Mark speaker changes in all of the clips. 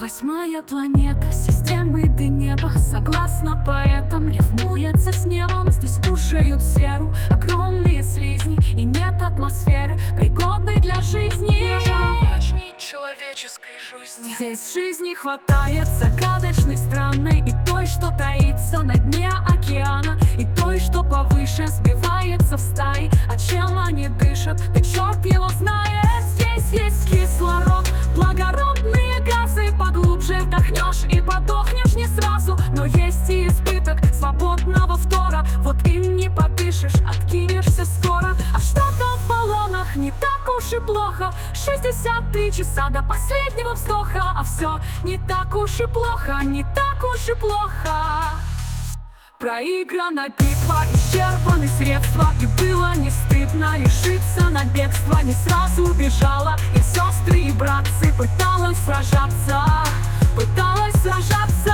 Speaker 1: 8-я планета системы до неба. Согласно поэтам, рифмуется с небом. Здесь кушают серу огромные слизни, и нет атмосферы, пригодной для жизни,
Speaker 2: человеческой жизни.
Speaker 1: Здесь жизни хватает загадочной, странной, и той, что таится на дне океана, и той, что повыше сбивается в стаи. А чем они дышат, да черт его знает. Здесь есть кислород, благородные газы. Поглубже вдохнешь и подохнешь не сразу. Но есть и избыток свободного втора. Вот им не подышишь, откинешься скоро. А что там в баллонах, не так уж и плохо. 63 часа до последнего вздоха. А все не так уж и плохо, не так уж и плохо. Проиграна битва, исчерпаны средства, и было не стыдно решиться на бегство. Не сразу бежала, и сестры, и братцы пыталась сражаться, пыталась сражаться.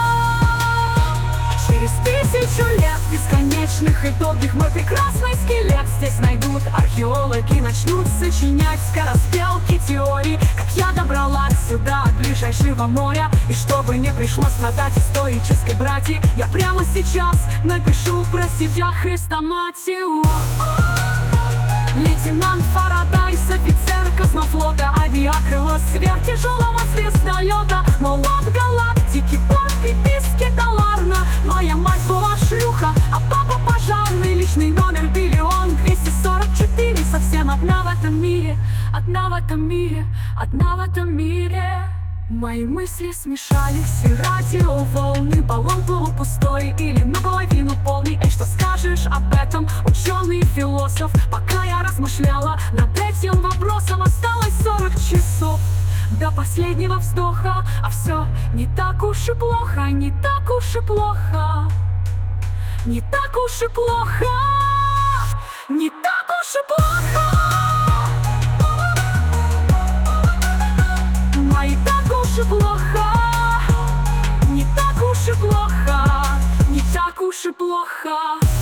Speaker 1: Через 1000 лет бесконечных и долгих мой прекрасный скелет здесь найдут археологи, начнут сочинять скорострелки теории, как я добралась сюда от ближайшего моря. И чтобы не пришлось страдать исторической братьи, я прямо сейчас напишу про себя хрестоматию. Лейтенант Фарадайс, офицер космофлота, авиакрыло сверхтяжелого звездолета. Молот галактики, под приписки Таларна. Моя мать была шлюха, а папа пожарный. Личный номер 1 244. Совсем одна в этом мире, одна в этом мире, одна в этом мире. Мои мысли смешались, и радиоволны. Баллон полупустой или наполовину полный. Эй, что скажешь об этом, ученый и философ? Пока я размышляла над этим вопросом, осталось 40 часов до последнего вздоха. А все не так уж и плохо, не так уж и плохо, не так уж и плохо, не так уж и плохо. Не так уж и плохо, не так уж и плохо, не так уж и плохо.